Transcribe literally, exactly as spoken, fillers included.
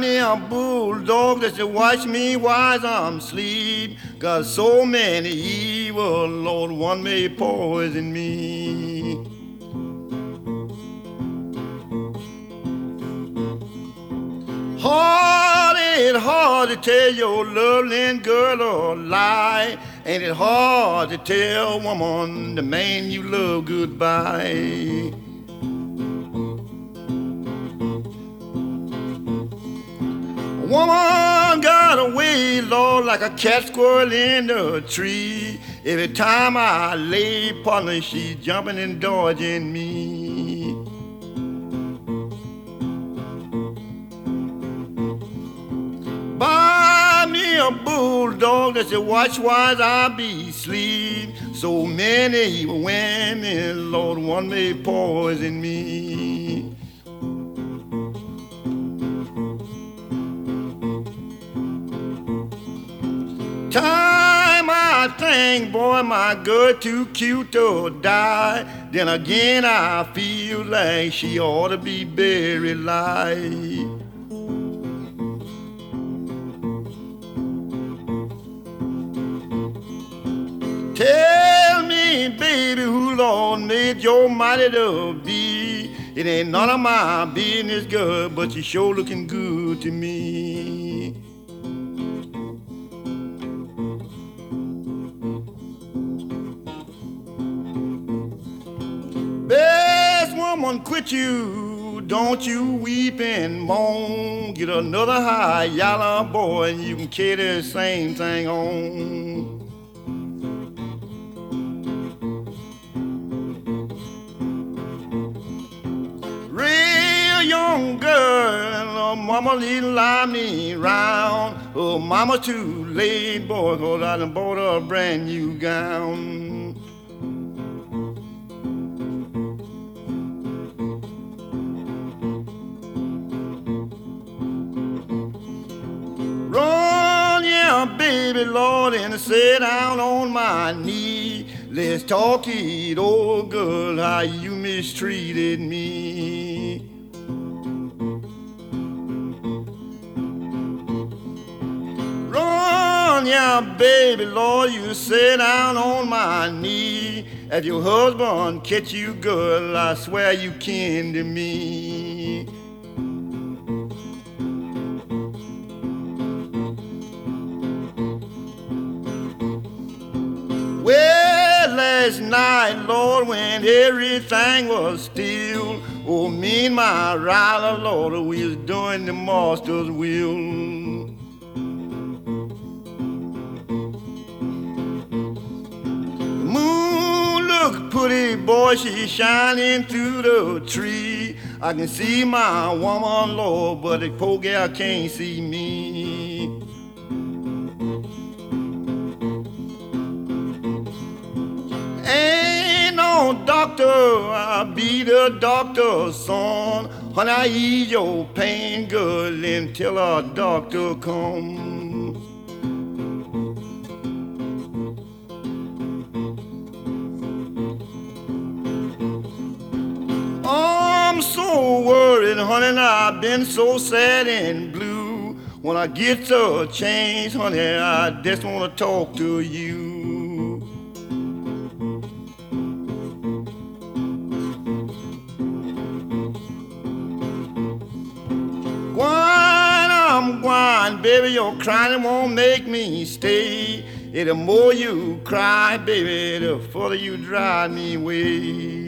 me a bulldog that should watch me while I'm asleep. Got so many evil, Lord, one may poison me. Hard, ain't it hard to tell your lovely girl a lie? Ain't it hard to tell woman the man you love goodbye? Woman got away, Lord, like a cat squirrel in the tree. Every time I lay upon her, she's jumping and dodging me. Buy me a bulldog that should watch while I be asleep. So many evil women, Lord, one may poison me. Time I think, boy, my girl too cute to die. Then again I feel like she ought to be buried alive. Tell me, baby, who Lord made your mighty to be? It ain't none of my business, girl, but you sure looking good to me. Best woman quit you, don't you weep and moan. Get another high yellow boy and you can carry the same thing on. Real young girl, oh mama didn't lie me round. Oh mama too late, boy, cause I done bought her a brand new gown. Run, yeah, baby, Lord, and sit down on my knee. Let's talk it, old girl, how you mistreated me. Run, yeah, baby, Lord, you sit down on my knee. If your husband catch you, girl, I swear you kin to me. Well, last night, Lord, when everything was still, oh, me and my rider, Lord, we was doing the master's will. The moon look pretty, boy, she shining through the tree. I can see my woman, Lord, but the poor gal can't see me. Ain't no doctor, I'll be the doctor's son. Honey, I ease your pain, girl, until a doctor comes. I'm so worried, honey, and I've been so sad and blue. When I get to a change, honey, I just wanna talk to you. Gwine, I'm gwine, baby, your crying won't make me stay. And the more you cry, baby, the further you drive me away.